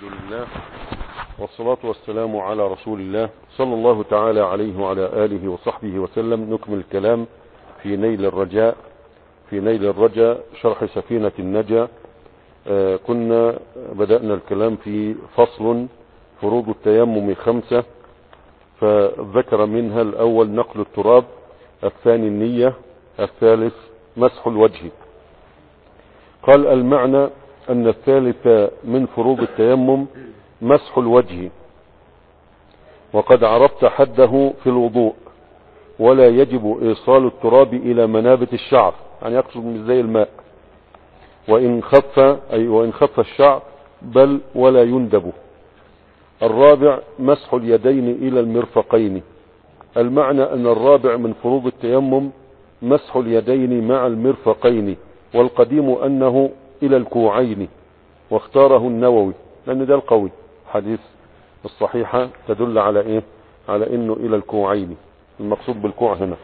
الحمد لله والصلاة والسلام على رسول الله صلى الله تعالى عليه وعلى آله وصحبه وسلم. نكمل الكلام في نيل الرجاء شرح سفينة النجا. كنا بدأنا الكلام في فصل فروض التيمم 5، فذكر منها الأول نقل التراب، الثاني النية، الثالث مسح الوجه. قال المعنى أن الثالث من فروض التيمم مسح الوجه، وقد عرفت حده في الوضوء، ولا يجب إيصال التراب إلى منابت الشعر، يعني يقصد مش زي الماء، وإن خف الشعر بل ولا يندب. الرابع مسح اليدين إلى المرفقين. المعنى أن الرابع من فروض التيمم مسح اليدين مع المرفقين، والقديم أنه إلى الكوعين، واختاره النووي لأن ده القوي. حديث الصحيحة تدل على إيه؟ على إنه إلى الكوعين، المقصود بالكوع هنا.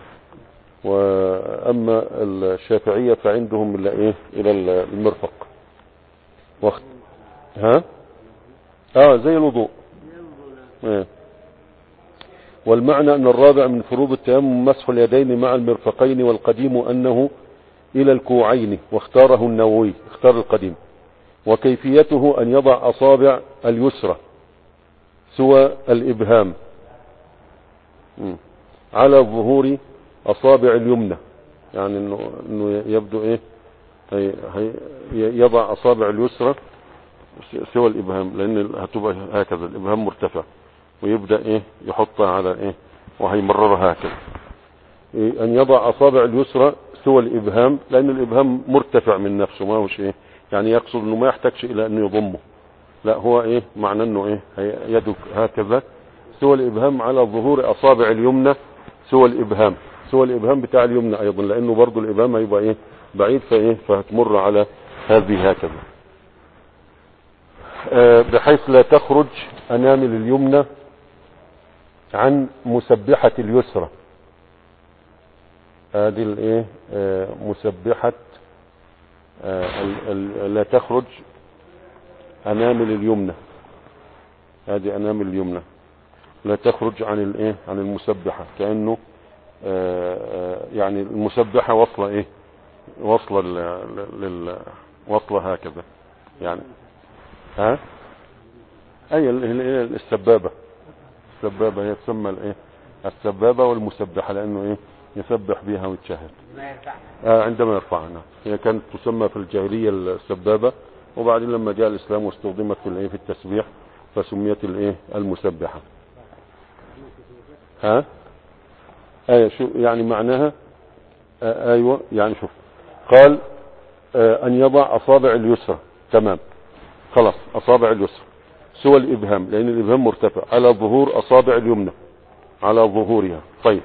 وأما الشافعية فعندهم إلى إيه؟ إلى المرفق. زي الوضوء. والمعنى أن الرابع من فروض التيمم مسح اليدين مع المرفقين، والقديم أنه إلى الكوعين، واختاره النووي، اختار القديم. وكيفيته أن يضع أصابع اليسرى سوى الإبهام على ظهور أصابع اليمنى، يعني إنه يبدو إيه؟ يضع أصابع اليسرى سوى الإبهام، لأن هتبقى هكذا الإبهام مرتفع، ويبدأ إيه؟ يحطها على إيه؟ وهيمررها هكذا. أن يضع أصابع اليسرى سوى الإبهام، لأن الإبهام مرتفع من نفسه، ما هوش إيه؟ يعني يقصد إنه ما يحتاجش إلى أن يضمه، لا هو إيه؟ معنى إنه إيه؟ يدك هكذا سوى الإبهام على ظهور أصابع اليمنى سوى الإبهام بتاع اليمنى أيضا، لأنه برضو الإبهام هيبقى إيه؟ بعيد، فهتمر على هذه هكذا، بحيث لا تخرج أنامل اليمنى عن مسبحة اليسرى. هذه الايه؟ مسبحة لا تخرج أنامل اليمنى، هذه أنامل اليمنى لا تخرج عن الايه؟ عن المسبحة، كأنه يعني المسبحة وصلة ايه؟ وصلة هكذا يعني. اي السبابة هي تسمى الايه؟ السبابة والمسبحة، لانه ايه؟ يسبح بها ويتشهد عندما يرفعها. هي كانت تسمى في الجاهلية السبابة، وبعدين لما جاء الاسلام واستخدمت في الايه؟ في التسبيح، فسميت الايه؟ المسبحة. شو يعني معناها؟ ايوه يعني شوف، قال ان يضع اصابع اليسرى، تمام خلاص، اصابع اليسرى سوى الابهام، لان الابهام مرتفع، على ظهور اصابع اليمنى، على ظهورها. طيب،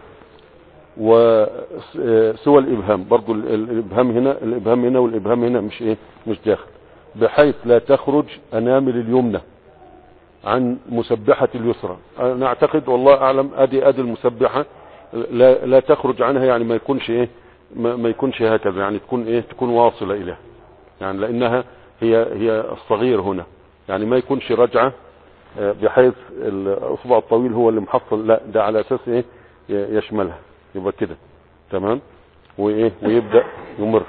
وسوى الابهام برضو، الابهام هنا والابهام هنا مش ايه؟ مش داخل، بحيث لا تخرج انامل اليمنى عن مسبحة اليسرى. انا اعتقد والله اعلم ادي المسبحة لا تخرج عنها، يعني ما يكونش ايه؟ ما يكونش هكذا، يعني تكون ايه؟ تكون واصلة اليها، يعني لانها هي الصغير هنا، يعني ما يكونش رجعة بحيث الاصبع الطويل هو اللي محصل، لا ده على اساس ايه؟ يشملها، يبقى كده تمام، وايه؟ ويبدأ يمر.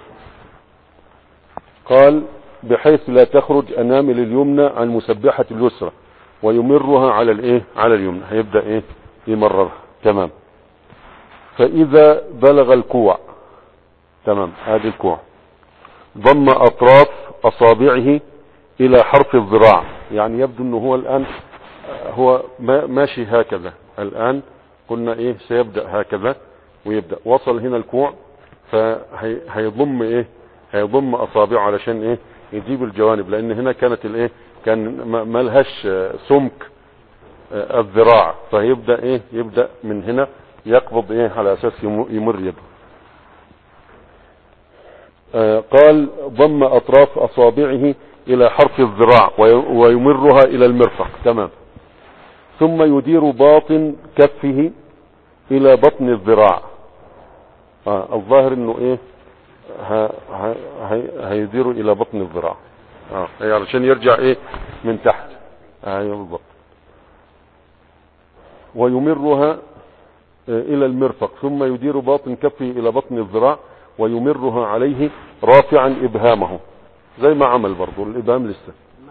قال بحيث لا تخرج انامل اليمنى عن مسبحة اليسرى، ويمرها على الايه؟ على اليمنى، هيبدأ ايه؟ يمررها، تمام. فاذا بلغ الكوع، تمام، هذه الكوع، ضم اطراف اصابعه الى حرف الذراع، يعني يبدو انه هو الان هو ماشي هكذا، الان قلنا ايه؟ سيبدأ هكذا، ويبدأ وصل هنا الكوع، فهيضم ايه؟ هيضم اصابعه علشان ايه؟ يجيب الجوانب، لان هنا كانت الايه؟ كان ما لهاش سمك الذراع، فيبدأ ايه؟ يبدأ من هنا يقبض ايه؟ على اساس يمر يده. قال ضم اطراف اصابعه الى حرف الذراع ويمرها الى المرفق، تمام. ثم يدير باطن كفه الى بطن الذراع. الظاهر انه ايه؟ هيدير الى بطن الذراع، علشان يرجع ايه؟ من تحت، ايوه بالضبط. ويمرها الى المرفق ثم يدير باطن كفه الى بطن الذراع ويمرها عليه رافعا ابهامه زي ما عمل برضو الابهام لسه.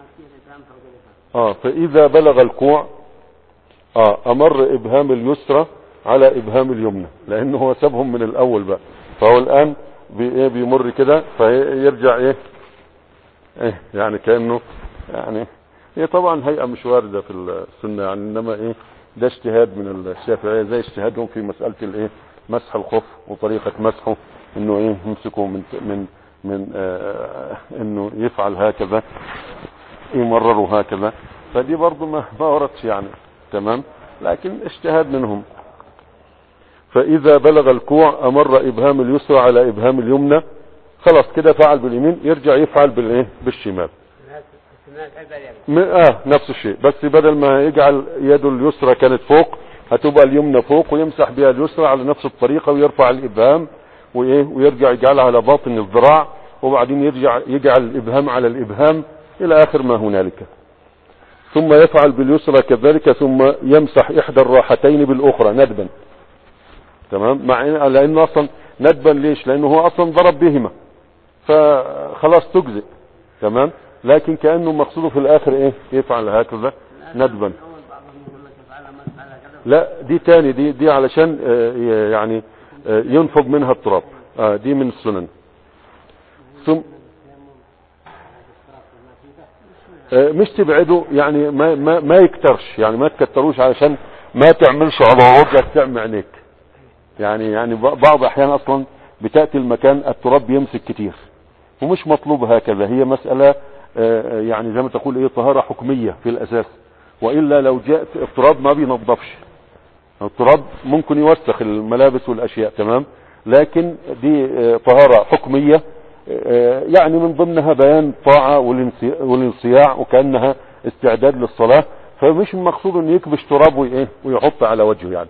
فاذا بلغ الكوع امر ابهام اليسرى على ابهام اليمنى لانه هو سابهم من الاول بقى، فهو الان بيمر كده فيرجع يعني كأنه يعني هي طبعا هيئة مش واردة في السنة يعني، انما ده اجتهاد من الشافعية زي اجتهادهم في مسألة مسح الخف وطريقة مسحه انه يمسكه من انه يفعل هكذا يمرره هكذا، فدي برضو ما وردش يعني تمام، لكن اجتهاد منهم. فاذا بلغ الكوع امر ابهام اليسرى على ابهام اليمنى، خلاص كده فعل باليمين يرجع يفعل بالشمال. نفس الشيء، بس بدل ما يجعل يده اليسرى كانت فوق هتبقى اليمنى فوق ويمسح بها اليسرى على نفس الطريقة ويرفع الابهام ويرجع يجعلها على باطن الذراع وبعدين يرجع يجعل الابهام على الابهام الى اخر ما هنالك، ثم يفعل باليسرى كذلك ثم يمسح احدى الراحتين بالاخرى ندبا. تمام، مع لانه اصلا ندبا ليش؟ لانه هو اصلا ضرب بهما فخلاص تجزئ. تمام، لكن كأنه مقصوده في الاخر يفعل هكذا ندبا. لا دي تاني، دي علشان يعني ينفض منها التراب، دي من السنن. ثم مش تبعده يعني ما يكترش، يعني ما تكتروش علشان ما تعملش على وجهك تعمل عينيك يعني بعض احيان اصلا بتأتي المكان التراب يمسك كتير ومش مطلوب هكذا، هي مسألة يعني زي ما تقول طهارة حكمية في الاساس، وإلا لو جاء التراب ما بينظفش، التراب ممكن يوسخ الملابس والاشياء. تمام، لكن دي طهارة حكمية يعني من ضمنها بيان طاعة والانصياع وكأنها استعداد للصلاة، فمش المقصود ان يكبش تراب ويحط على وجهه يعني.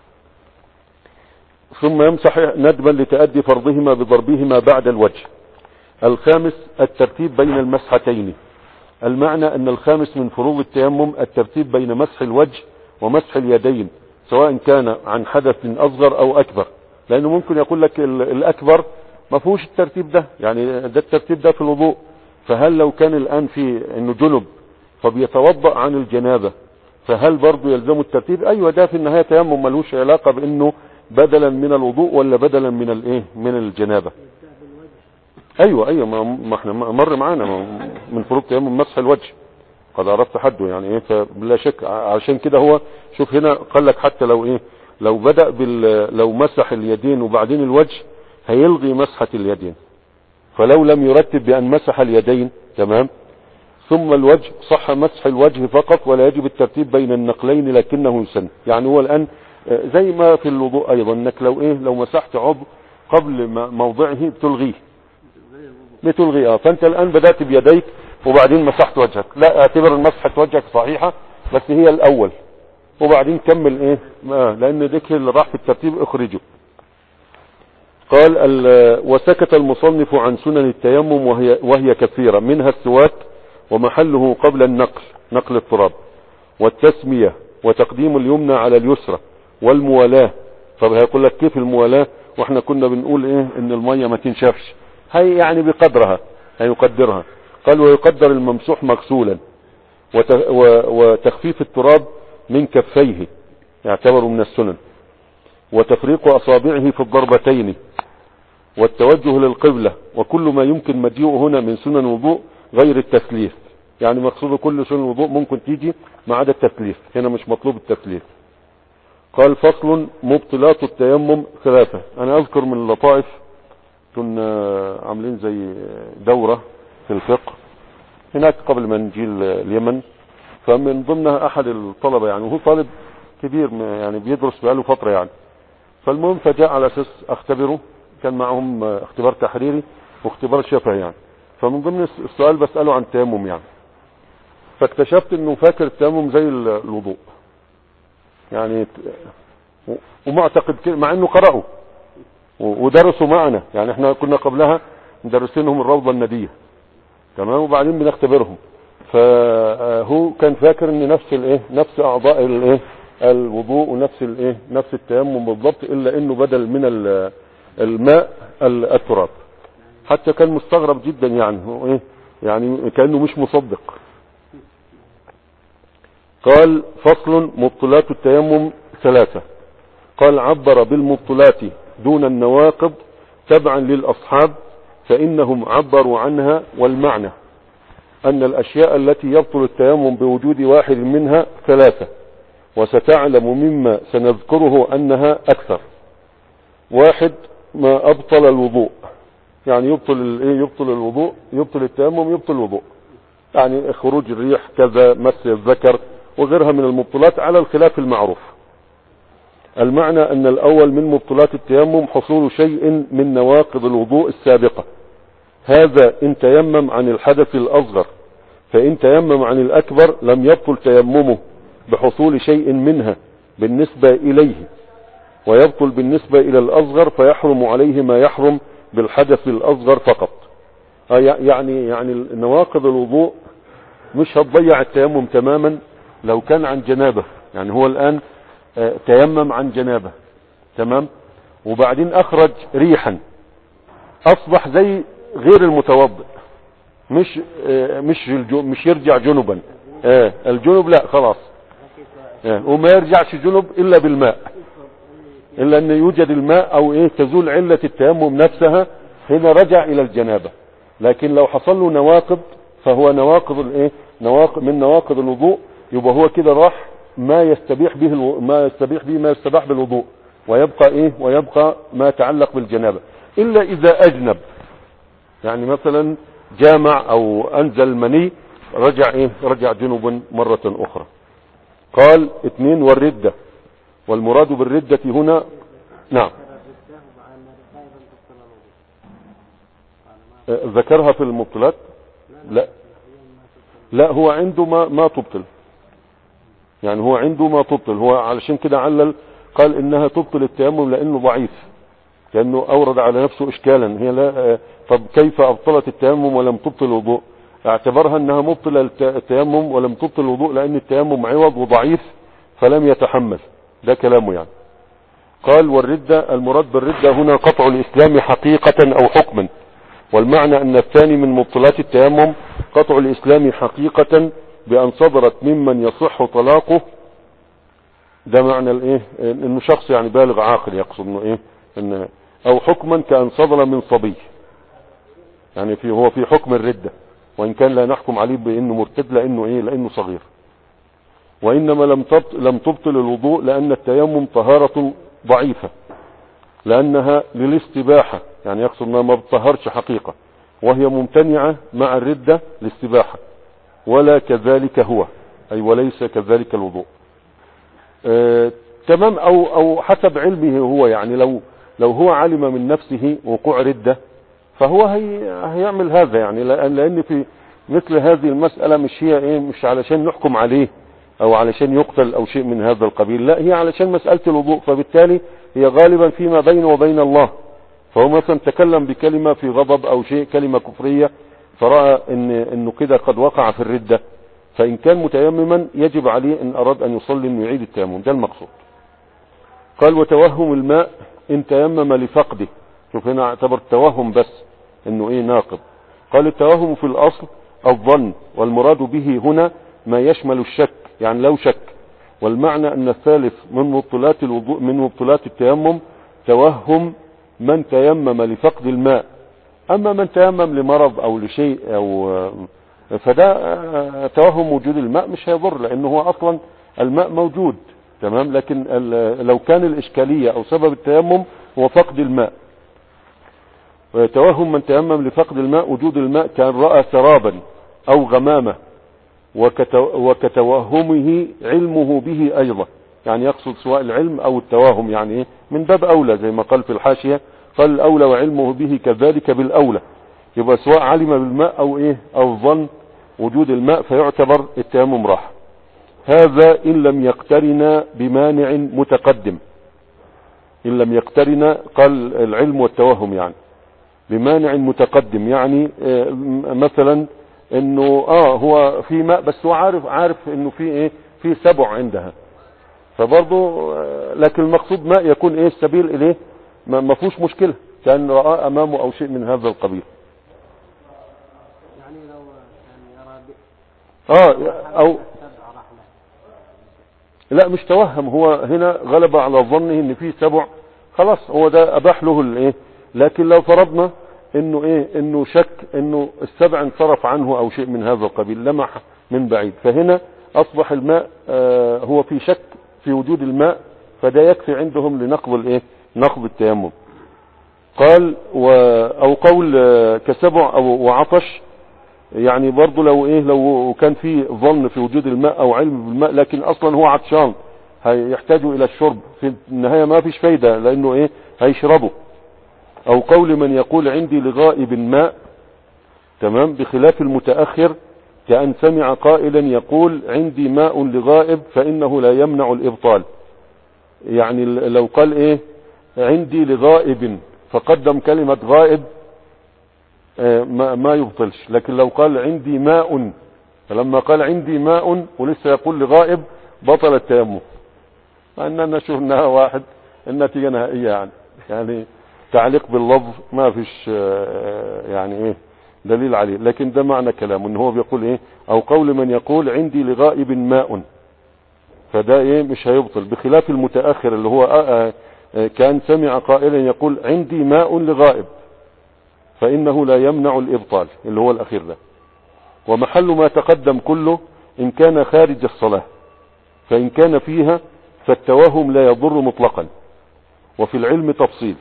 ثم يمسح ندبا لتأدي فرضهما بضربهما بعد الوجه. الخامس الترتيب بين المسحتين، المعنى ان الخامس من فروض التيمم الترتيب بين مسح الوجه ومسح اليدين سواء كان عن حدث اصغر او اكبر، لانه ممكن يقول لك الاكبر ما فيهوش الترتيب ده، يعني ده الترتيب ده في الوضوء، فهل لو كان الان في انه جنب فبيتوضأ عن الجنابة فهل برضه يلزم الترتيب؟ ايوه، ده في النهاية تيمم ملوش علاقة بانه بدلا من الوضوء ولا بدلا من الجنابة. ايوه ما احنا مر معانا من فروض تيمم مسح الوجه قد عرفت حده يعني فبلا شك. عشان كده هو شوف هنا قال لك حتى لو بدأ لو مسح اليدين وبعدين الوجه هيلغي مسحة اليدين، فلو لم يرتب بأن مسح اليدين تمام ثم الوجه صح مسح الوجه فقط ولا يجب الترتيب بين النقلين لكنه يسن. يعني هو الآن زي ما في الوضوء ايضا انك لو مسحت عضو قبل موضعه بتلغيه فانت الآن بدأت بيديك وبعدين مسحت وجهك، لا اعتبر مسحة وجهك صحيحة بس هي الاول وبعدين كمل لان ذكر اللي راح في الترتيب اخرجه. قال وسكت المصنف عن سنن التيمم وهي كثيرة، منها السواك ومحله قبل نقل التراب، والتسمية وتقديم اليمنى على اليسرى، والموالاة. طب هيقول لك كيف الموالاة واحنا كنا بنقول ان المية ما تنشفش؟ هي يعني بقدرها هيقدرها. قال ويقدر الممسوح مغسولا وتخفيف التراب من كفيه يعتبر من السنن، وتفريق أصابعه في الضربتين، والتوجه للقبلة، وكل ما يمكن مجيئه هنا من سنن وضوء غير التثليث. يعني مقصود كل سنن وضوء ممكن تيجي ما عدا التثليث، هنا مش مطلوب التثليث. قال فصل مبطلات التيمم ثلاثة. انا اذكر من اللطائف كنا عاملين زي دورة في الفقه هناك قبل ما نجي اليمن، فمن ضمنها احد الطلبة يعني وهو طالب كبير يعني بيدرس بقاله فترة يعني، فالمهم فجاء على اساس اختبره، كان معهم اختبار تحريري واختبار شفهي يعني، فمن ضمن السؤال بسأله عن التيمم يعني، فاكتشفت انه فاكر التيمم زي الوضوء يعني، ومعتقد كده مع انه قرأوا ودرسوا معنا يعني، احنا كنا قبلها مدرسينهم الروضة الندية تمام وبعدين بنختبرهم، فهو كان فاكر ان نفس الايه، نفس اعضاء الايه الوضوء ونفس الايه، نفس التيمم بالضبط، الا انه بدل من الماء التراب. حتى كان مستغرب جدا، يعني هو ايه، يعني كأنه مش مصدق. قال فصل مبطلات التيمم ثلاثة. قال عبر بالمبطلات دون النواقض تبعا للأصحاب، فإنهم عبروا عنها، والمعنى أن الأشياء التي يبطل التيمم بوجود واحد منها ثلاثة، وستعلم مما سنذكره أنها أكثر. واحد، ما أبطل الوضوء، يعني يبطل الوضوء، يبطل التيمم، يبطل الوضوء، يعني خروج الريح كذا، مس الذكر وغيرها من المبطلات على الخلاف المعروف. المعنى أن الأول من مبطلات التيمم حصول شيء من نواقض الوضوء السابقة، هذا إن تيمم عن الحدث الأصغر، فإن تيمم عن الأكبر لم يبطل تيممه بحصول شيء منها بالنسبة إليه، ويبطل بالنسبة إلى الأصغر، فيحرم عليه ما يحرم بالحدث الأصغر فقط. يعني نواقض الوضوء مش هتضيع التيمم تماما لو كان عن جنابه. يعني هو الآن تيمم عن جنابه، تمام، وبعدين أخرج ريحا، أصبح زي غير المتوضئ، مش يرجع جنبا. الجنب لا خلاص، وما يرجعش جنب إلا بالماء، إلا أن يوجد الماء أو تزول علة التيمم نفسها، هنا رجع إلى الجنابة. لكن لو حصل له نواقض، فهو نواقض من نواقض الوضوء، يبقى هو كده راح ما يستبيح به ما يستباح بالوضوء، ويبقى ما يتعلق بالجنابة، إلا إذا أجنب، يعني مثلا جامع أو أنزل المني، رجع جنوبا مرة أخرى. قال 2 والردة، والمراد بالردة هنا، نعم، ذكرها في المبطلات. لا هو عنده ما تبطل، يعني هو عنده ما تبطل، هو علشان كده علل قال انها تبطل التيمم لانه ضعيف، لانه اورد على نفسه اشكالا. هي لا، طب كيف ابطلت التيمم ولم تبطل الوضوء؟ اعتبرها انها مبطلة التيمم ولم تبطل الوضوء لان التيمم عوض وضعيف فلم يتحمل، ده كلامه يعني. قال والردة، المراد بالردة هنا قطع الاسلام حقيقة او حكما، والمعنى ان الثاني من مبطلات التيمم قطع الاسلام حقيقة بان صدرت ممن يصح طلاقه، ده معنى انه شخص يعني بالغ عاقل، يقصد انه او حكما كان صدر من صبي، يعني هو في حكم الردة، وان كان لا نحكم عليه بانه مرتد لانه صغير. وانما لم تبطل الوضوء لان التيمم طهارة ضعيفة، لانها للاستباحة، يعني يقصد انها ما بتطهرش حقيقة، وهي ممتنعة مع الردة للاستباحة، ولا كذلك هو، اي وليس كذلك الوضوء. تمام، او حسب علمه هو، يعني لو هو علم من نفسه وقوع ردة فهو هيعمل هذا، يعني لان في مثل هذه المسألة مش علشان نحكم عليه او علشان يقتل او شيء من هذا القبيل، لا، هي علشان مسألة الوضوء، فبالتالي هي غالبا فيما بينه وبين الله. فهو مثلا تكلم بكلمة في غضب او شيء، كلمة كفرية، فرأى انه كده قد وقع في الردة، فان كان متيمما يجب عليه ان اراد ان يصلي انه يعيد التيمم، ده المقصود. قال وتوهم الماء ان تيمم لفقده، شوف هنا اعتبر التوهم بس انه ناقض. قال التوهم في الاصل الظن، والمراد به هنا ما يشمل الشك، يعني لو شك. والمعنى ان الثالث من مبطلات الوضوء من مبطلات التيمم توهم من تيمم لفقد الماء، اما من تيمم لمرض او لشيء فده توهم وجود الماء مش هيضر، لانه هو اصلا الماء موجود، تمام. لكن لو كان الاشكالية او سبب التيمم هو فقد الماء، توهم من تيمم لفقد الماء وجود الماء كان رأى سرابا او غمامة، وكتوهمه علمه به ايضا، يعني يقصد سواء العلم او التوهم، يعني من باب اولى، زي ما قال في الحاشية، قال الاولى وعلمه به كذلك بالاولى، يبقى سواء علم بالماء او ظن وجود الماء فيعتبر التيمم راح. هذا ان لم يقترن بمانع متقدم، ان لم يقترن، قال العلم والتوهم يعني بمانع متقدم، يعني مثلا انه هو في ماء، بس هو عارف انه في ايه، في سبع عندها، فبرضه لكن المقصود ماء يكون ايه السبيل اليه، ما فيهوش مشكلة، كان رأى امامه او شيء من هذا القبيل. يعني لو كان يرى او لا مش توهم، هو هنا غلب على ظنه ان في سبع، خلاص هو ده اباح له الايه. لكن لو فرضنا انه ايه، انه شك انه السبع انصرف عنه او شيء من هذا القبيل، لمح من بعيد، فهنا اصبح الماء هو في شك في وجود الماء، فده يكفي عندهم لنقض الايه، نقض التيمم. قال او قول كسبع او وعطش، يعني برضه لو ايه، لو كان في ظن في وجود الماء او علم بالماء لكن اصلا هو عطشان هيحتاج الى الشرب، في النهاية ما فيش فايدة لانه ايه هيشربه. او قول من يقول عندي لغائب ماء، تمام، بخلاف المتأخر كأن سمع قائلا يقول عندي ماء لغائب فانه لا يمنع الابطال. يعني لو قال ايه عندي لغائب فقدم كلمة غائب ما يبطلش، لكن لو قال عندي ماء، فلما قال عندي ماء ولسه يقول لغائب بطل التيمم، مع اننا شفناها واحد النتيجة نهائية، يعني تعليق باللفظ ما فيش يعني ايه دليل عليه، لكن ده معنى كلامه ان هو بيقول ايه، او قول من يقول عندي لغائب ماء، فده ايه مش هيبطل، بخلاف المتأخر اللي هو كان سمع قائلا يقول عندي ماء لغائب فإنه لا يمنع الإبطال، اللي هو الأخير ده. ومحل ما تقدم كله إن كان خارج الصلاة، فإن كان فيها فالتوهم لا يضر مطلقا. وفي العلم تفصيل،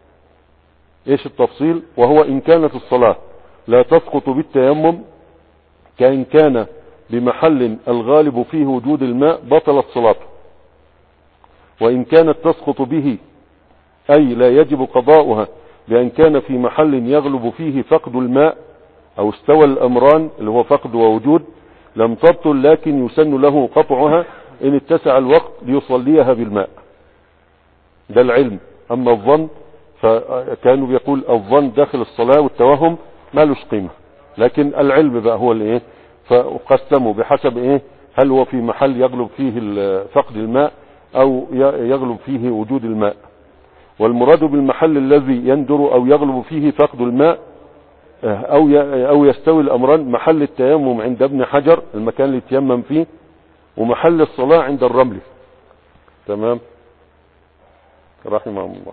إيش التفصيل؟ وهو إن كانت الصلاة لا تسقط بالتيمم، كإن كان بمحل الغالب فيه وجود الماء بطلت صلاته، وإن كانت تسقط به أي لا يجب قضاؤها بأن كان في محل يغلب فيه فقد الماء أو استوى الأمران اللي هو فقد ووجود لم تبطل، لكن يسن له قطعها إن اتسع الوقت ليصليها بالماء. ده العلم. أما الظن فكانوا بيقول الظن داخل الصلاة والتوهم ما لوش قيمة، لكن العلم بقى هو الايه، فقسموا بحسب ايه، هل هو في محل يغلب فيه فقد الماء او يغلب فيه وجود الماء. والمراد بالمحل الذي يندر او يغلب فيه فقد الماء او يستوي الامران محل التيمم عند ابن حجر المكان اللي يتيمم فيه، ومحل الصلاة عند الرمل. تمام، رحمه الله.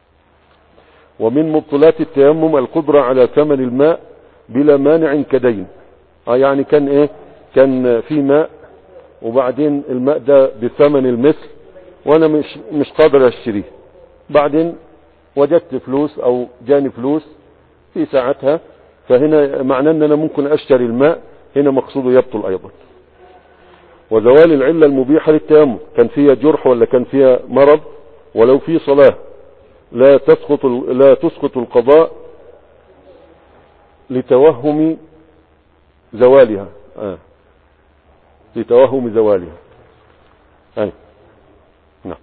ومن مبطلات التيمم القدرة على ثمن الماء بلا مانع كدين. يعني كان ايه، كان في ماء وبعدين الماء ده بثمن المثل وانا مش قادر اشتريه، بعدين وجدت فلوس او جاني فلوس في ساعتها، فهنا معناه ان انا ممكن اشتري الماء، هنا مقصوده يبطل ايضا. وزوال العلة المبيحة للتيمم، كان فيها جرح ولا كان فيها مرض، ولو في صلاة لا تسقط القضاء لتوهم زوالها. لتوهم زوالها. نعم.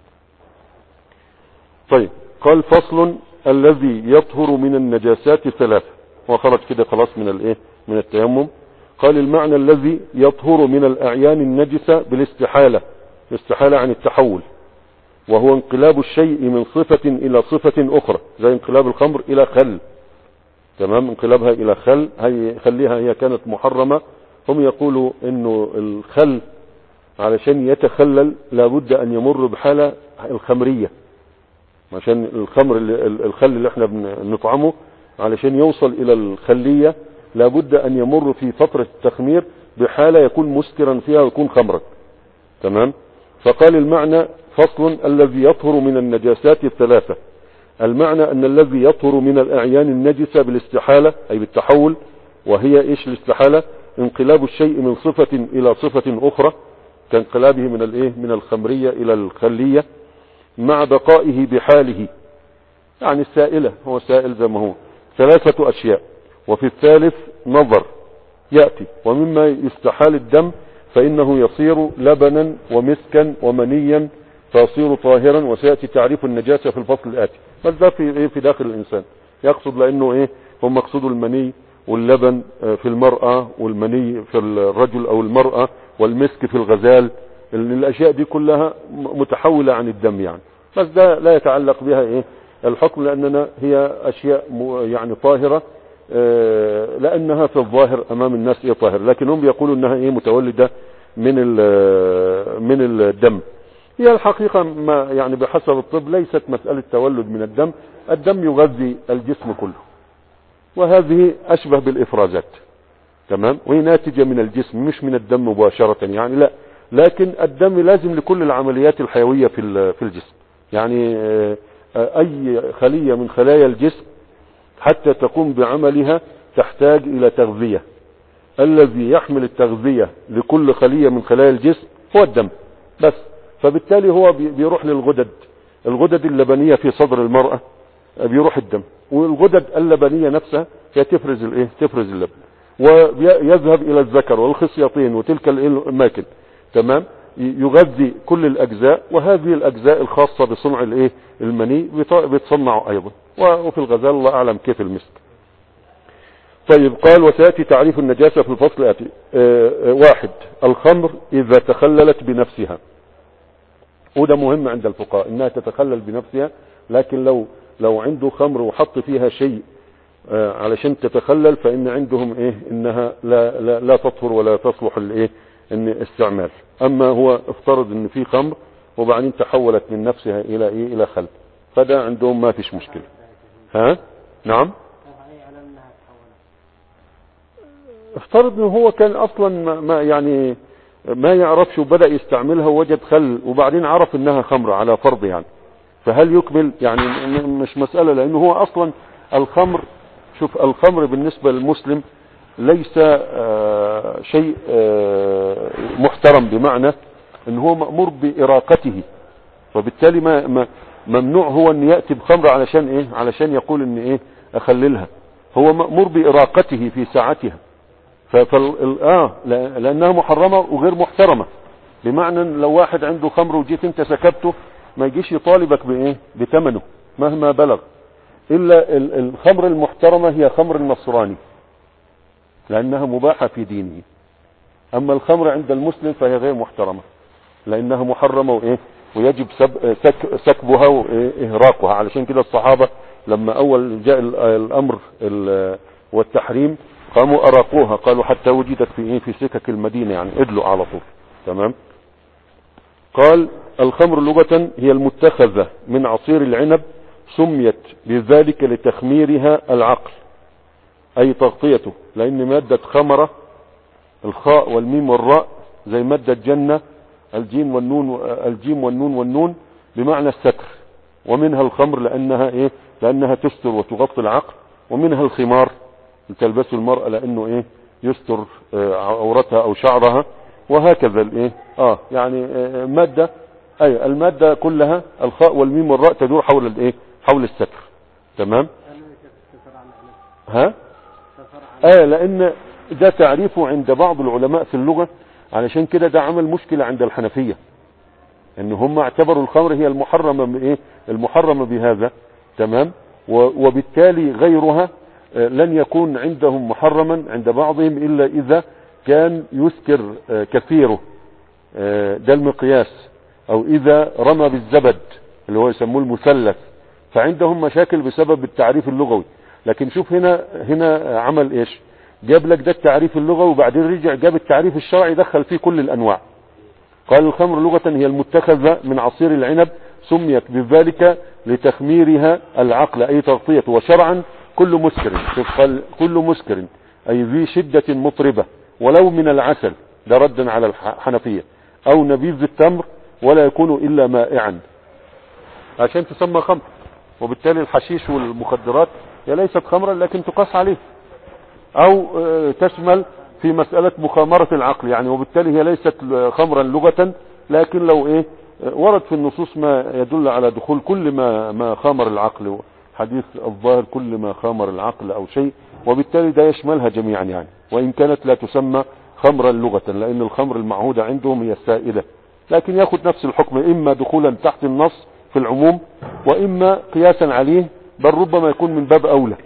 طيب، قال فصل الذي يطهر من النجاسات ثلاثة، وخرج كده خلاص من الايه، من التيمم. قال المعنى الذي يطهر من الاعيان النجسة بالاستحالة، الاستحالة عن التحول، وهو انقلاب الشيء من صفة الى صفة اخرى، زي انقلاب الخمر الى خل. تمام، انقلابها الى خل، خليها هي كانت محرمة، هم يقولوا انه الخل علشان يتخلل لابد ان يمر بحالة الخمرية، عشان الخمر الخل اللي احنا بنطعمه علشان يوصل الى الخلية لابد ان يمر في فترة التخمير بحالة يكون مسكرا فيها ويكون خمرا. تمام. فقال المعنى فصل الذي يطهر من النجاسات الثلاثة، المعنى ان الذي يطهر من الاعيان النجسة بالاستحالة اي بالتحول، وهي ايش الاستحالة؟ انقلاب الشيء من صفة الى صفة اخرى كانقلابه من الايه، من الخمرية الى الخلية، مع بقائه بحاله، يعني السائلة هو سائل زي ما هو. ثلاثة اشياء، وفي الثالث نظر يأتي، ومما يستحال الدم فإنه يصير لبنا ومسكا ومنيا فيصير طاهرا، وسيأتي تعريف النجاسة في الفصل الآتي. بس ده في داخل الإنسان يقصد، لأنه إيه، هم مقصود المني واللبن في المرأة والمني في الرجل او المرأة والمسك في الغزال، الاشياء دي كلها متحولة عن الدم يعني. بس ده لا يتعلق بها ايه الحكم، لاننا هي اشياء يعني طاهرة، لانها في الظاهر امام الناس ايه طاهر، لكن هم بيقولوا انها ايه متولدة من الدم. هي الحقيقة ما يعني بحسب الطب ليست مسألة تولد من الدم، الدم يغذي الجسم كله، وهذه اشبه بالافرازات، تمام، وهي ناتجة من الجسم مش من الدم مباشرة يعني، لا، لكن الدم لازم لكل العمليات الحيوية في الجسم يعني. اي خلية من خلايا الجسم حتى تقوم بعملها تحتاج الى تغذية، الذي يحمل التغذية لكل خلية من خلايا الجسم هو الدم بس. فبالتالي هو بيروح الغدد اللبنية في صدر المرأة بيروح الدم، والغدد اللبنية نفسها هي تفرز اللبن، ويذهب الى الذكر والخصيتين وتلك الاماكن، تمام، يغذي كل الاجزاء، وهذه الاجزاء الخاصة بصنع المني بتصنع ايضا، وفي الغزال الله اعلم كيف المسك. طيب، قال وسيأتي تعريف النجاسة في الفصل الآتي. 1. الخمر إذا تخللت بنفسها، وده مهم عند الفقهاء انها تتخلل بنفسها، لكن لو عنده خمر وحط فيها شيء علشان تتخلل، فإن عندهم انها لا تطهر ولا تصلح ان استعمال. اما هو افترض ان في خمر وبعدين تحولت من نفسها الى خل، فده عندهم ما فيش مشكلة. نعم، افترض ان هو كان اصلا ما يعرفش وبدأ يستعملها ووجد خل، وبعدين عرف انها خمر على فرض يعني، فهل يكمل يعني؟ مش مسألة، لانه هو اصلا الخمر، شوف الخمر بالنسبة للمسلم ليس شيء محترم، بمعنى ان هو مأمور بإراقته، فبالتالي ممنوع هو ان يأتي بخمر علشان يقول ان اخللها، هو مأمور بإراقته في ساعتها. لانها محرمة وغير محترمة، بمعنى لو واحد عنده خمر وجيت انت سكبته ما يجيش يطالبك بثمنه مهما بلغ، الا الخمر المحترمة هي خمر النصراني لانها مباحة في دينه، اما الخمر عند المسلم فهي غير محترمة لانها محرمة ويجب سكبها واهراقها. علشان كده الصحابة لما اول جاء الامر والتحريم قاموا اراقوها، قالوا حتى وجدت في سكك المدينة، يعني ادلوا على طول، تمام. قال الخمر لغة هي المتخذة من عصير العنب، سميت بذلك لتخميرها العقل اي تغطيته، لان مادة خمرة الخاء والميم والراء زي مادة جنة الجيم والنون والنون بمعنى الستر، ومنها الخمر لانها تستر وتغطي العقل، ومنها الخمار تلبس المرأة لانه يستر عورتها او شعرها، وهكذا يعني مادة المادة كلها الخاء والميم والراء تدور حول الستر، تمام. لان ده تعريفه عند بعض العلماء في اللغة، علشان كده ده عمل مشكلة عند الحنفية، ان هم اعتبروا الخمر هي المحرمة بهذا، تمام، وبالتالي غيرها لن يكون عندهم محرما عند بعضهم الا اذا كان يسكر كثيره، ده المقياس، او اذا رمى بالزبد اللي هو يسموه المثلث، فعندهم مشاكل بسبب التعريف اللغوي. لكن شوف هنا عمل جاب لك ده التعريف اللغوي، وبعدين رجع جاب التعريف الشرعي دخل فيه كل الانواع. قال الخمر لغة هي المتخذة من عصير العنب، سميت بذلك لتخميرها العقل اي تغطيته، وشرعا كل مسكر، قال كل مسكر اي ذي شدة مطربة ولو من العسل، ده ردا على الحنفية، او نبيذ التمر، ولا يكون الا مائعا عشان تسمى خمر. وبالتالي الحشيش والمخدرات هي ليست خمرا لكن تقاس عليه، او تشمل في مسألة مخامرة العقل يعني، وبالتالي هي ليست خمرا لغة، لكن لو ورد في النصوص ما يدل على دخول كل ما خامر العقل، حديث الظاهر كل ما خامر العقل او شيء، وبالتالي ده يشملها جميعا يعني، وان كانت لا تسمى خمرا لغة، لان الخمر المعهودة عندهم هي السائلة، لكن ياخد نفس الحكم، اما دخولا تحت النص في العموم، واما قياسا عليه، بل ربما يكون من باب اولى،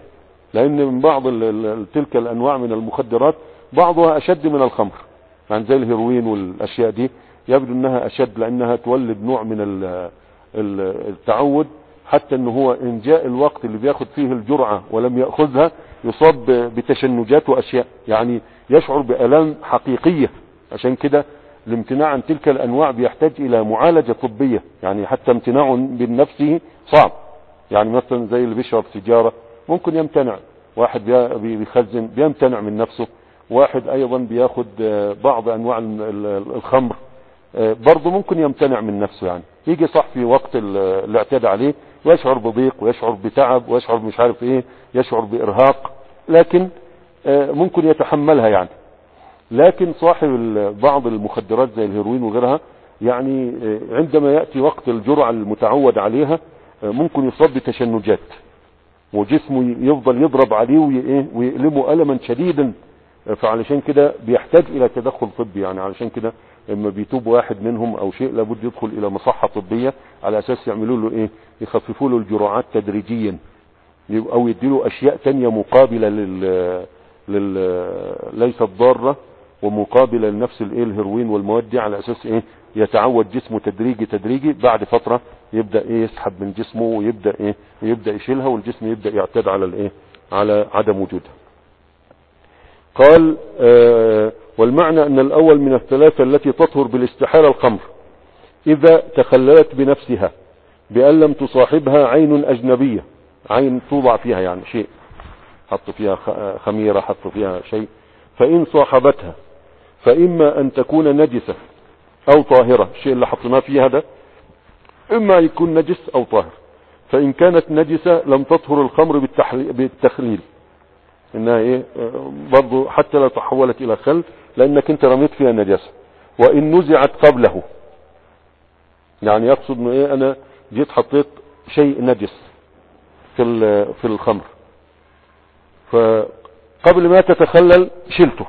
لان من بعض تلك الانواع من المخدرات بعضها اشد من الخمر، يعني زي الهيروين والاشياء دي يبدو انها اشد، لانها تولد نوع من التعود، حتى ان هو ان جاء الوقت اللي بياخد فيه الجرعة ولم يأخذها يصاب بتشنجات واشياء، يعني يشعر بآلام حقيقية. عشان كده الامتناع عن تلك الانواع بيحتاج الى معالجة طبية، يعني حتى امتناعه بنفسه صعب. يعني مثلا زي اللي بيشرب سيجارة ممكن يمتنع، واحد بيخزن بيمتنع من نفسه، واحد ايضا بياخد بعض انواع الخمر برضه ممكن يمتنع من نفسه. يعني يجي صح في وقت اللي اعتاد عليه ويشعر بضيق ويشعر بتعب ويشعر مش عارف ايه، يشعر بارهاق، لكن ممكن يتحملها يعني. لكن صاحب بعض المخدرات زي الهيروين وغيرها يعني عندما يأتي وقت الجرعة المتعود عليها ممكن يصاب بتشنجات، وجسمه يفضل يضرب عليه ويؤلمه ألما شديدا. فعلشان كده بيحتاج الى تدخل طبي. يعني علشان كده لما بيتوب واحد منهم او شيء لابد يدخل الى مصحة طبية على اساس يعملوا له ايه، يخففوا له الجرعات تدريجيا، او يديله اشياء تانية مقابلة ليست ضارة ومقابلة لنفس الايه الهيروين والمواد دي، على اساس ايه يتعود جسمه تدريجي بعد فترة يبدأ ايه يسحب من جسمه ويبدأ ايه يبدأ يشيلها، والجسم يبدأ يعتاد على الايه على عدم وجودها. قال والمعنى ان الاول من الثلاثة التي تطهر بالاستحالة الخمر اذا تخللت بنفسها بأن لم تصاحبها عين اجنبية، عين توضع فيها يعني شيء، حط فيها خميرة، حط فيها شيء، فان صاحبتها فاما ان تكون نجسة او طاهرة، الشيء اللي حطيناه فيها ده اما يكون نجس او طاهر. فان كانت نجسة لم تطهر الخمر بالتخليل، انها ايه برضو حتى لو تحولت الى خل لانك انت رميت فيها نجاسة. وان نزعت قبله، يعني يقصد انه ايه انا جيت حطيت شيء نجس في الخمر، فقبل ما تتخلل شلته،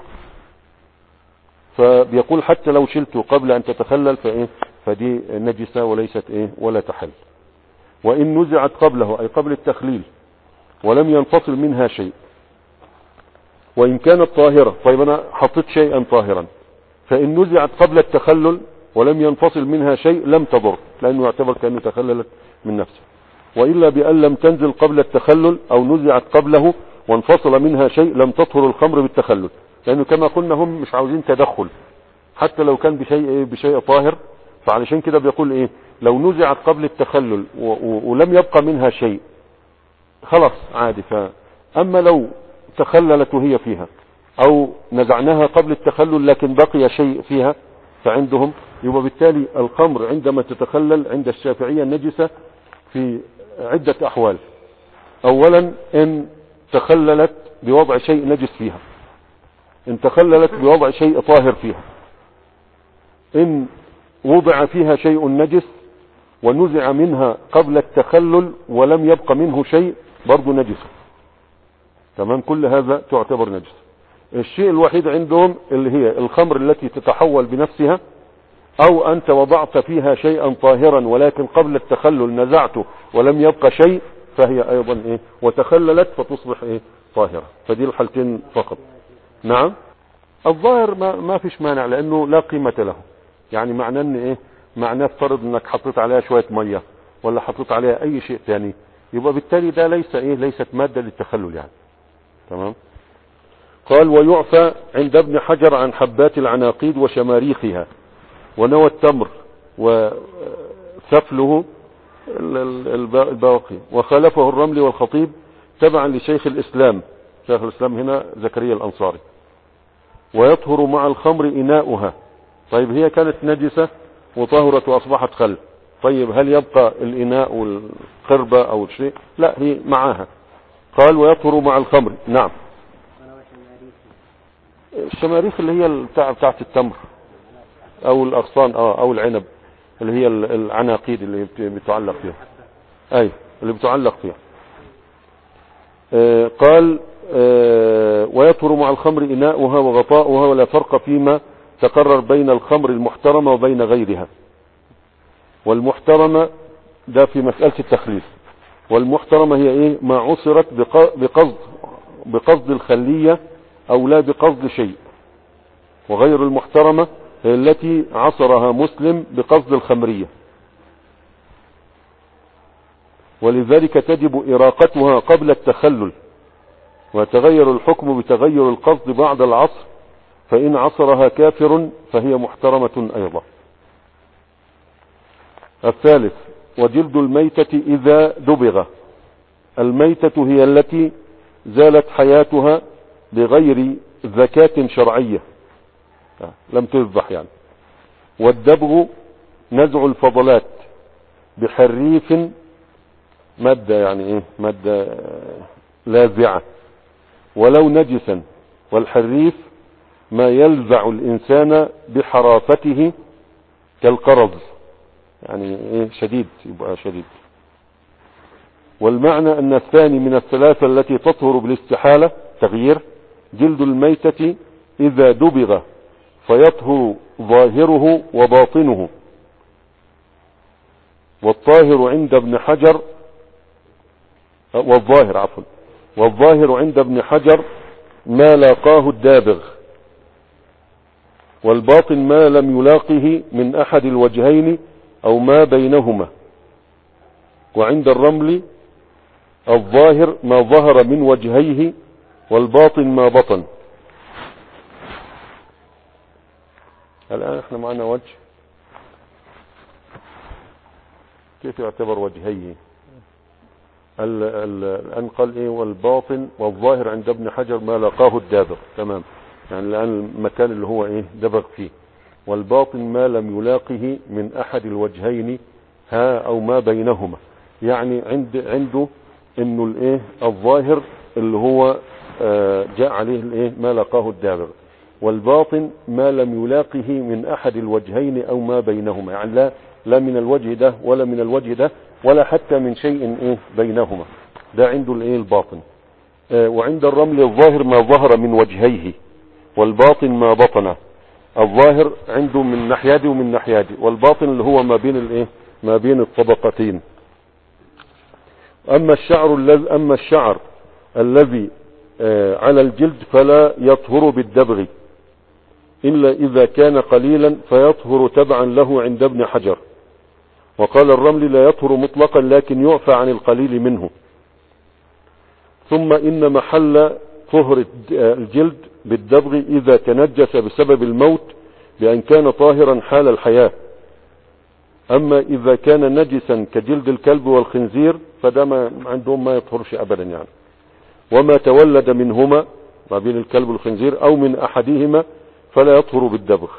فبيقول حتى لو شلته قبل ان تتخلل فايه فدي نجسة وليست ايه ولا تحل. وان نزعت قبله اي قبل التخليل ولم ينفصل منها شيء. وإن كانت طاهرة، طيب أنا حطيت شيئا طاهرا، فإن نزعت قبل التخلل ولم ينفصل منها شيء لم تضر، لأنه يعتبر كأنه تخللت من نفسه. وإلا بأن لم تنزل قبل التخلل أو نزعت قبله وانفصل منها شيء لم تطهر الخمر بالتخلل، لأنه كما قلنا هم مش عاوزين تدخل حتى لو كان بشيء طاهر. فعلشان كده بيقول إيه لو نزعت قبل التخلل ولم يبقى منها شيء خلاص عادي. أما لو تخللت وهي فيها او نزعناها قبل التخلل لكن بقي شيء فيها فعندهم يبقى بالتالي الخمر عندما تتخلل عند الشافعية النجسة في عدة احوال. اولا ان تخللت بوضع شيء نجس فيها، ان تخللت بوضع شيء طاهر فيها، ان وضع فيها شيء نجس ونزع منها قبل التخلل ولم يبق منه شيء برضو نجس. تمام، كل هذا تعتبر نجس. الشيء الوحيد عندهم اللي هي الخمر التي تتحول بنفسها، او انت وضعت فيها شيئا طاهرا ولكن قبل التخلل نزعته ولم يبقى شيء فهي ايضا ايه وتخللت فتصبح ايه طاهرة. فدي الحالتين فقط. نعم الظاهر ما فيش مانع لانه لا قيمة له. يعني معناه ان ايه معناه افترض انك حطيت عليها شوية مية ولا حطيت عليها اي شيء ثاني، يبقى بالتالي ده ليست مادة للتخلل يعني. تمام. قال ويعفى عند ابن حجر عن حبات العناقيد وشماريخها ونوى التمر وثفله الباقي، وخالفه الرملي والخطيب تبعا لشيخ الاسلام. شيخ الاسلام هنا زكريا الانصاري. ويطهر مع الخمر اناؤها. طيب هي كانت نجسة وطهرت واصبحت خل، طيب هل يبقى الاناء والقربة او الشيء؟ لا، هي معاها. قال ويطهر مع الخمر. نعم الشماريخ اللي هي بتاعت التمر او الاغصان او العنب اللي هي العناقيد اللي بتعلق فيها، اي اللي بتعلق فيها. قال ويطهر مع الخمر اناؤها وغطاؤها ولا فرق فيما تقرر بين الخمر المحترمة وبين غيرها. والمحترمة ده في مسألة التخليل، والمحترمة هي ايه ما عصرت بقصد بقصد الخلية او لا بقصد شيء. وغير المحترمة هي التي عصرها مسلم بقصد الخمرية، ولذلك تجب إراقتها قبل التخلل، ويتغير الحكم بتغير القصد بعد العصر، فإن عصرها كافر فهي محترمة أيضا. الثالث وجلد الميتة إذا دبغ. الميتة هي التي زالت حياتها بغير زكاة شرعية، لم تذبح يعني. والدبغ نزع الفضلات بحريف، مادة يعني ايه، مادة لاذعة ولو نجسا. والحريف ما يلزع الانسان بحرافته كالقرض، يعني ايه شديد، يبقى شديد. والمعنى ان الثاني من الثلاثة التي تطهر بالاستحالة تغيير جلد الميتة اذا دبغ فيطهر ظاهره وباطنه. والطاهر عند ابن حجر والظاهر عند ابن حجر ما لاقاه الدابغ، والباطن ما لم يلاقه من احد الوجهين او ما بينهما. وعند الرمل الظاهر ما ظهر من وجهيه، والباطن ما بطن. الان احنا معنا وجه، كيف يعتبر وجهيه؟ الآن قال ايه والباطن والظاهر عند ابن حجر ما لقاه الدابغ، تمام، يعني الآن المكان اللي هو ايه دبغ فيه. والباطن ما لم يلاقه من احد الوجهين ها او ما بينهما، يعني عنده انه الايه الظاهر اللي هو جاء عليه الايه ما لقاه الدابغ، والباطن ما لم يلاقه من احد الوجهين او ما بينهما، يعني لا من الوجه ده ولا من الوجه ده ولا حتى من شيء ايه بينهما، ده عنده الايه الباطن. وعند الرمل الظاهر ما ظهر من وجهيه، والباطن ما بطن. الظاهر عنده من ناحيته ومن ناحيته، والباطن اللي هو ما بين الايه ما بين الطبقتين. اما الشعر الذي على الجلد فلا يطهر بالدبغ الا اذا كان قليلا فيطهر تبعا له عند ابن حجر. وقال الرمل لا يطهر مطلقا لكن يعفى عن القليل منه. ثم ان محل طهر الجلد بالدبغ اذا تنجس بسبب الموت بان كان طاهرا حال الحياة. اما اذا كان نجسا كجلد الكلب والخنزير فده ما عندهم ما يطهرش ابدا يعني. وما تولد منهما ما بين الكلب والخنزير او من احدهما فلا يطهر بالدبغ.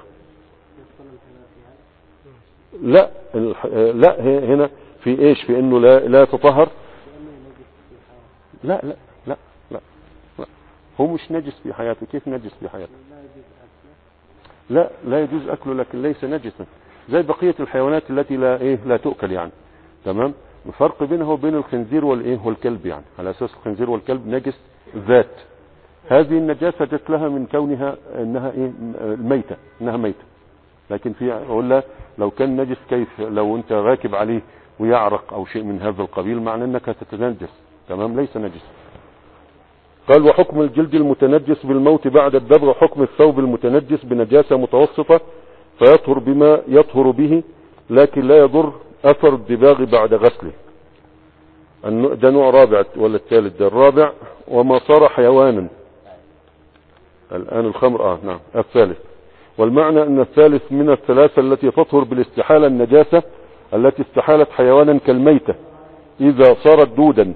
لا هنا في ايش، في انه لا تطهر. لا لا لا لا لا هو مش نجس في حياته. كيف نجس في حياته؟ لا يجوز اكله لكن ليس نجسا زي بقية الحيوانات التي لا تؤكل يعني. تمام. الفرق بينه وبين الخنزير والكلب يعني، على اساس الخنزير والكلب نجس ذات، هذه النجاسة جت لها من كونها انها الميتة، انها ميتة. لكن في اقول لو كان نجس كيف لو انت راكب عليه ويعرق او شيء من هذا القبيل معنى انك تتنجس. تمام، ليس نجس. قال وحكم الجلد المتنجس بالموت بعد الدبغ حكم الثوب المتنجس بنجاسة متوسطة فيطهر بما يطهر به لكن لا يضر اثر الدباغ بعد غسله. ده نوع رابع ولا الثالث؟ ده الرابع. وما صار حيوانا الان الخمر نعم الثالث. والمعنى ان الثالث من الثلاثة التي تطهر بالاستحالة النجاسة التي استحالت حيوانا كالميتة اذا صارت دودا.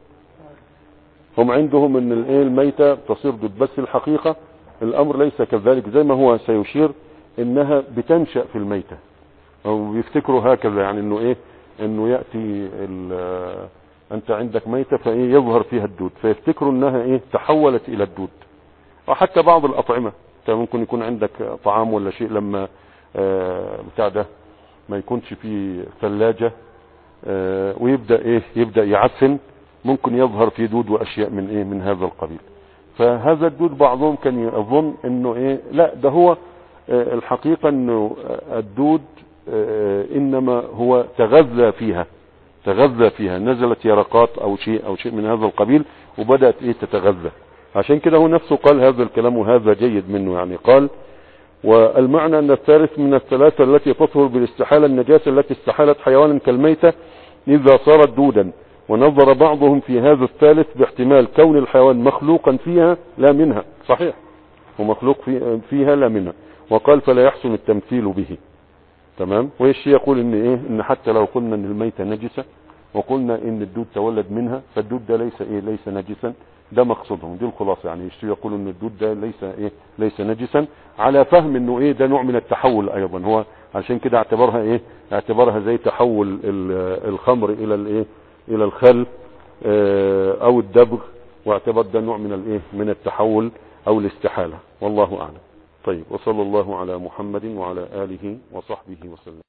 هم عندهم ان الميتة تصير دود، بس الحقيقة الامر ليس كذلك زي ما هو سيشير، انها بتنشأ في الميتة او بيفتكروا هكذا يعني انه يأتي انت عندك ميتة يظهر فيها الدود فيفتكروا انها تحولت الى الدود. وحتى بعض الاطعمة ممكن يكون عندك طعام ولا شيء لما بتاع ده ما يكونش فيه ثلاجة ويبدأ يبدأ يعفن، ممكن يظهر فيه دود واشياء من هذا القبيل. فهذا الدود بعضهم كان يظن انه لا، ده هو الحقيقة انه الدود انما هو تغذى فيها، نزلت يرقات او شيء من هذا القبيل وبدأت تتغذى. عشان كده هو نفسه قال هذا الكلام، وهذا جيد منه يعني. قال والمعنى أن الثالث من الثلاثة التي تطهر بالاستحالة النجاسة التي استحالت حيوانا كالميتة إذا صارت دودا. ونظر بعضهم في هذا الثالث باحتمال كون الحيوان مخلوقا فيها لا منها، صحيح ومخلوق فيها لا منها، وقال فلا يحسن التمثيل به. تمام. والشيء يقول ان ايه، ان حتى لو قلنا ان الميتة نجسة وقلنا ان الدود تولد منها، فالدود ده ليس ايه، ليس نجسا. ده مقصودهم، دي الخلاصة يعني. الشيء يقول ان الدود ده ليس ايه، ليس نجسا، على فهم انه ايه، ده نوع من التحول ايضا. هو عشان كده اعتبرها ايه، اعتبرها زي تحول الخمر الى الايه، الى الخل او الدبغ، واعتبر ده نوع من الايه، من التحول او الاستحالة. والله اعلم. طيب، وصلى الله على محمد وعلى آله وصحبه وسلم.